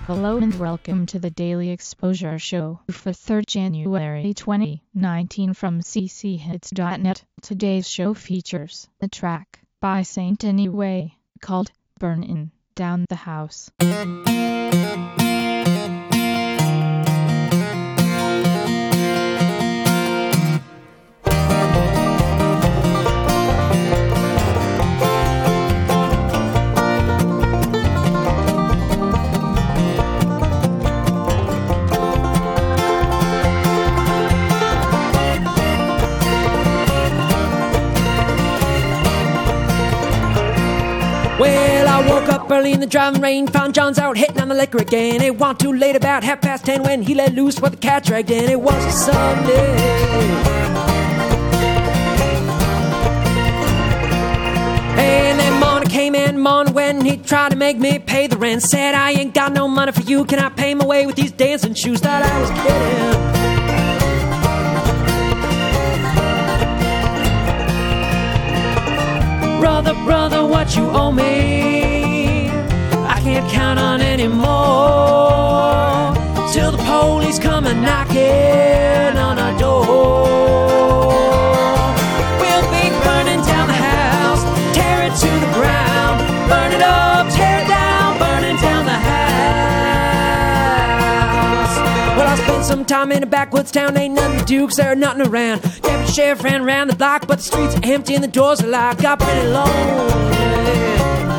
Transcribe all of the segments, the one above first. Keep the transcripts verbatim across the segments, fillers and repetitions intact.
Hello and welcome to the Daily Exposure Show for third of January twenty nineteen from c c hits dot net. Today's show features a track by Saint Anyway called Burnin' Down the House. Well, I woke up early in the driving rain, found John's out hitting on the liquor again. It wasn't too late, about half past ten, when he let loose what the cat dragged in. It was a Sunday. And then morning came in, morning when he tried to make me pay the rent. Said, I ain't got no money for you, can I pay my way with these dancing shoes? Thought I was kidding. Brother, brother, what you owe me, I can't count on anymore, till the police come and knocking on our door. We'll be burning down the house, tear it to the ground, burn it up, tear it down, burning down the house. Well, I spent some time in a backwoods town, ain't nothing to do 'cause there ain't nothing around. Deputy sheriff ran around the block, but the streets are empty and the doors are locked. Got pretty lonely.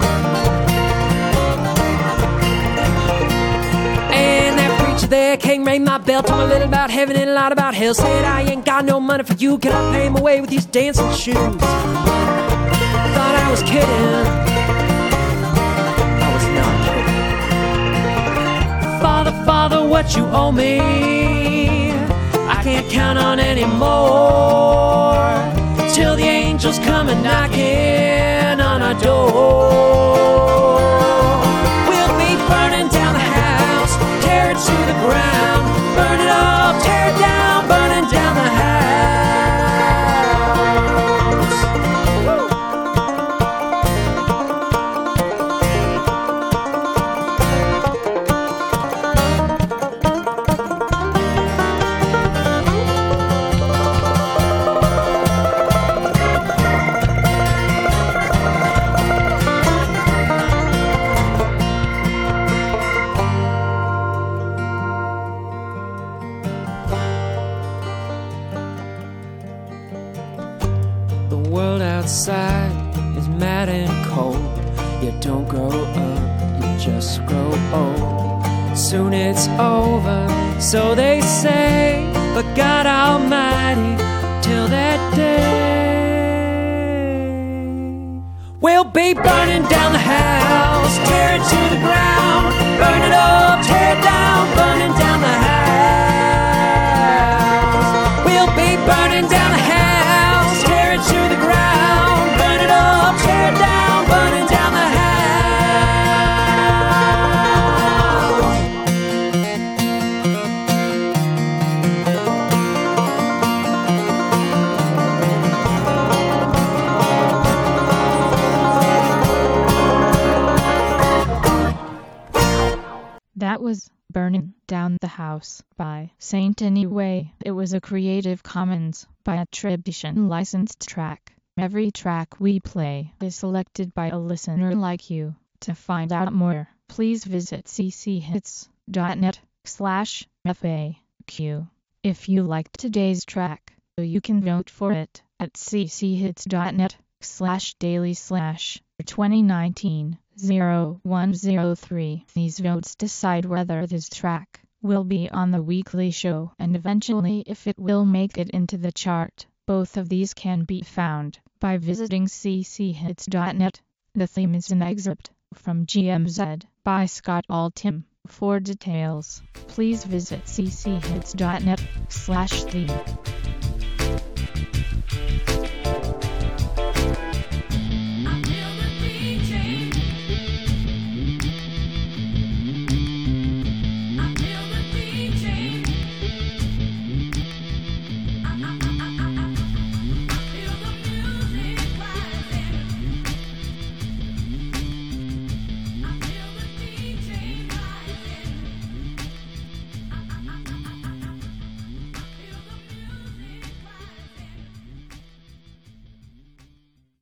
And that preacher there came, rang my bell, told me a little about heaven and a lot about hell. Said, I ain't got no money for you, can I pay my way with these dancing shoes? Thought I was kidding. I was not kidding. Father, Father, what you owe me, I can't count on anymore, till the angels come and knocking on our door. We'll be burning down the house, tear it to the ground, burn it up, tear it down, burning down the house. The world outside is mad and cold. You don't grow up, you just grow old. Soon it's over, so they say, but God Almighty, till that day, we'll be burning down the house, tear it to the ground, burn it up, tear it down, burning down the house. We'll be burning down the house, tear it to the ground, burn it up, tear it down, burning down the house. That was Burnin' Down the House by Saint Anyway. It was a Creative Commons by attribution licensed track. Every track we play is selected by a listener like you. To find out more, please visit c c hits dot net slash F A Q. If you liked today's track, you can vote for it at c c hits dot net slash daily slash twenty nineteen oh one oh three. These votes decide whether this track will be on the weekly show and eventually if it will make it into the chart. Both of these can be found by visiting c c hits dot net. The theme is an excerpt from G M Z by Scott Altham. For details, please visit c c hits dot net slash theme.